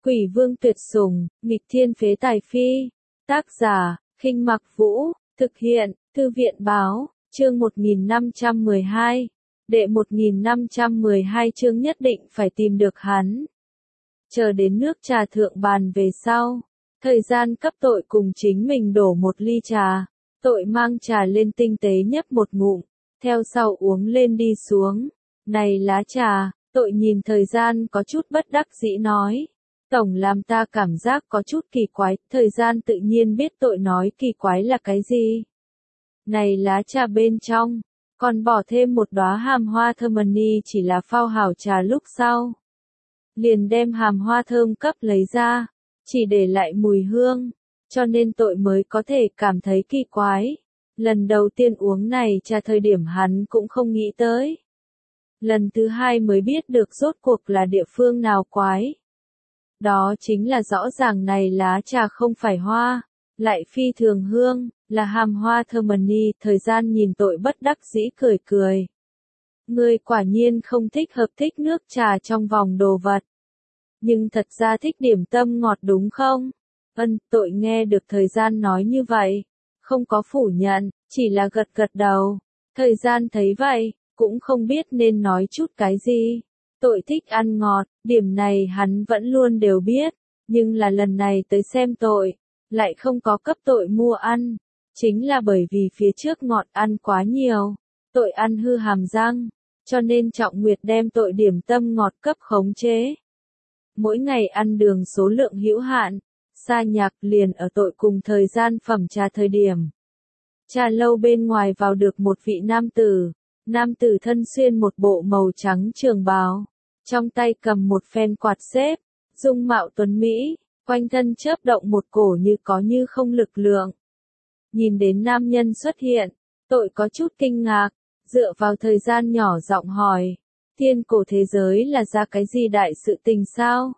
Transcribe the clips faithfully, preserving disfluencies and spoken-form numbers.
Quỷ vương tuyệt sủng, nghịch thiên phế tài phi. Tác giả, Khinh Mặc Vũ, thực hiện, Thư viện báo, chương một nghìn năm trăm mười hai. Đệ một nghìn năm trăm mười hai chương nhất định phải tìm được hắn. Chờ đến nước trà thượng bàn về sau. Thời gian cấp tội cùng chính mình đổ một ly trà. Tội mang trà lên tinh tế nhấp một ngụm. Theo sau uống lên đi xuống. Này lá trà, tội nhìn thời gian có chút bất đắc dĩ nói. Tổng làm ta cảm giác có chút kỳ quái, thời gian tự nhiên biết tội nói kỳ quái là cái gì. Này lá trà bên trong, còn bỏ thêm một đóa hàm hoa thơm ni chỉ là phao hảo trà lúc sau. Liền đem hàm hoa thơm cấp lấy ra, chỉ để lại mùi hương, cho nên tội mới có thể cảm thấy kỳ quái. Lần đầu tiên uống này trà thời điểm hắn cũng không nghĩ tới. Lần thứ hai mới biết được rốt cuộc là địa phương nào quái. Đó chính là rõ ràng này lá trà không phải hoa, lại phi thường hương, là hàm hoa thơm ni. Thời gian nhìn tội bất đắc dĩ cười cười. Ngươi quả nhiên không thích hợp thích nước trà trong vòng đồ vật. Nhưng thật ra thích điểm tâm ngọt đúng không? Ân, tội nghe được thời gian nói như vậy. Không có phủ nhận, chỉ là gật gật đầu. Thời gian thấy vậy, cũng không biết nên nói chút cái gì. Tội thích ăn ngọt, điểm này hắn vẫn luôn đều biết, nhưng là lần này tới xem tội, lại không có cấp tội mua ăn, chính là bởi vì phía trước ngọt ăn quá nhiều, tội ăn hư hàm răng, cho nên Trọng Nguyệt đem tội điểm tâm ngọt cấp khống chế. Mỗi ngày ăn đường số lượng hữu hạn, Sa Nhạc liền ở tội cùng thời gian phẩm trà thời điểm. Trà lâu bên ngoài vào được một vị nam tử, nam tử thân xuyên một bộ màu trắng trường bào. Trong tay cầm một phen quạt xếp, dung mạo tuấn Mỹ, quanh thân chớp động một cổ như có như không lực lượng. Nhìn đến nam nhân xuất hiện, tội có chút kinh ngạc, dựa vào thời gian nhỏ giọng hỏi, thiên cổ thế giới là ra cái gì đại sự tình sao?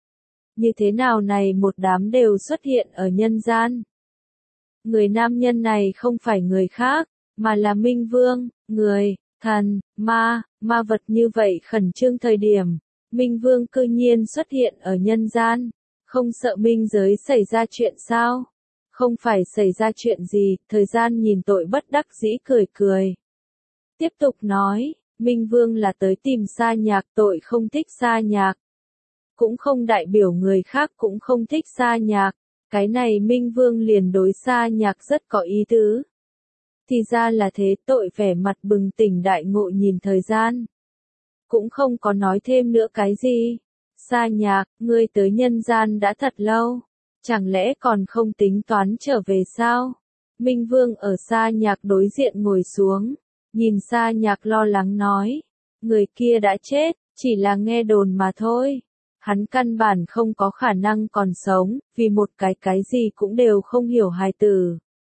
Như thế nào này một đám đều xuất hiện ở nhân gian? Người nam nhân này không phải người khác, mà là Minh Vương, người, thần, ma, ma vật như vậy khẩn trương thời điểm, Minh Vương cư nhiên xuất hiện ở nhân gian, không sợ minh giới xảy ra chuyện sao? Không phải xảy ra chuyện gì, thời gian nhìn tội bất đắc dĩ cười cười. Tiếp tục nói, Minh Vương là tới tìm Sa Nhạc, tội không thích Sa Nhạc. Cũng không đại biểu người khác cũng không thích Sa Nhạc, cái này Minh Vương liền đối Sa Nhạc rất có ý tứ. Thì ra là thế, tội vẻ mặt bừng tỉnh đại ngộ nhìn thời gian. Cũng không có nói thêm nữa cái gì. Sa Nhạc, ngươi tới nhân gian đã thật lâu. Chẳng lẽ còn không tính toán trở về sao? Minh Vương ở Sa Nhạc đối diện ngồi xuống. Nhìn Sa Nhạc lo lắng nói. Người kia đã chết, chỉ là nghe đồn mà thôi. Hắn căn bản không có khả năng còn sống, vì một cái cái gì cũng đều không hiểu hài tử.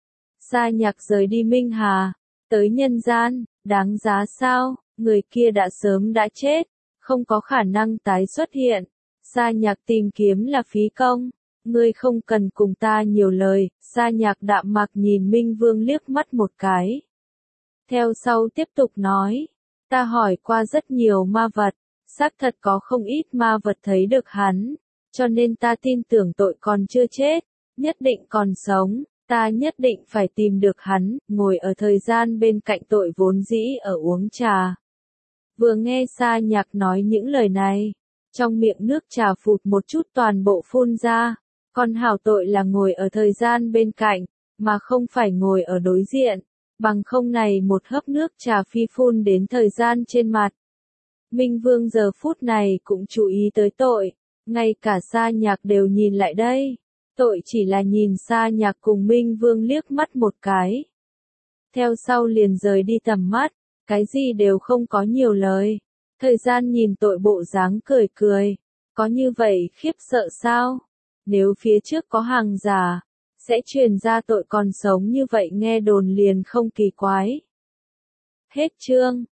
Sa Nhạc rời đi Minh Hà, tới nhân gian, đáng giá sao, người kia đã sớm đã chết, không có khả năng tái xuất hiện. Sa Nhạc tìm kiếm là phí công, ngươi không cần cùng ta nhiều lời. Sa Nhạc đạm mạc nhìn Minh Vương liếc mắt một cái. Theo sau tiếp tục nói, ta hỏi qua rất nhiều ma vật, xác thật có không ít ma vật thấy được hắn, cho nên ta tin tưởng tội còn chưa chết, nhất định còn sống. Ta nhất định phải tìm được hắn, ngồi ở thời gian bên cạnh tội vốn dĩ ở uống trà. Vừa nghe Sa Nhạc nói những lời này, trong miệng nước trà phụt một chút toàn bộ phun ra, còn hảo tội là ngồi ở thời gian bên cạnh, mà không phải ngồi ở đối diện, bằng không này một hớp nước trà phi phun đến thời gian trên mặt. Minh Vương giờ phút này cũng chú ý tới tội, ngay cả Sa Nhạc đều nhìn lại đây. Tội chỉ là nhìn Sa Nhạc cùng Minh Vương liếc mắt một cái. Theo sau liền rời đi tầm mắt, cái gì đều không có nhiều lời. Thời gian nhìn tội bộ dáng cười cười. Có như vậy khiếp sợ sao? Nếu phía trước có hàng giả, sẽ truyền ra tội còn sống như vậy nghe đồn liền không kỳ quái. Hết chương.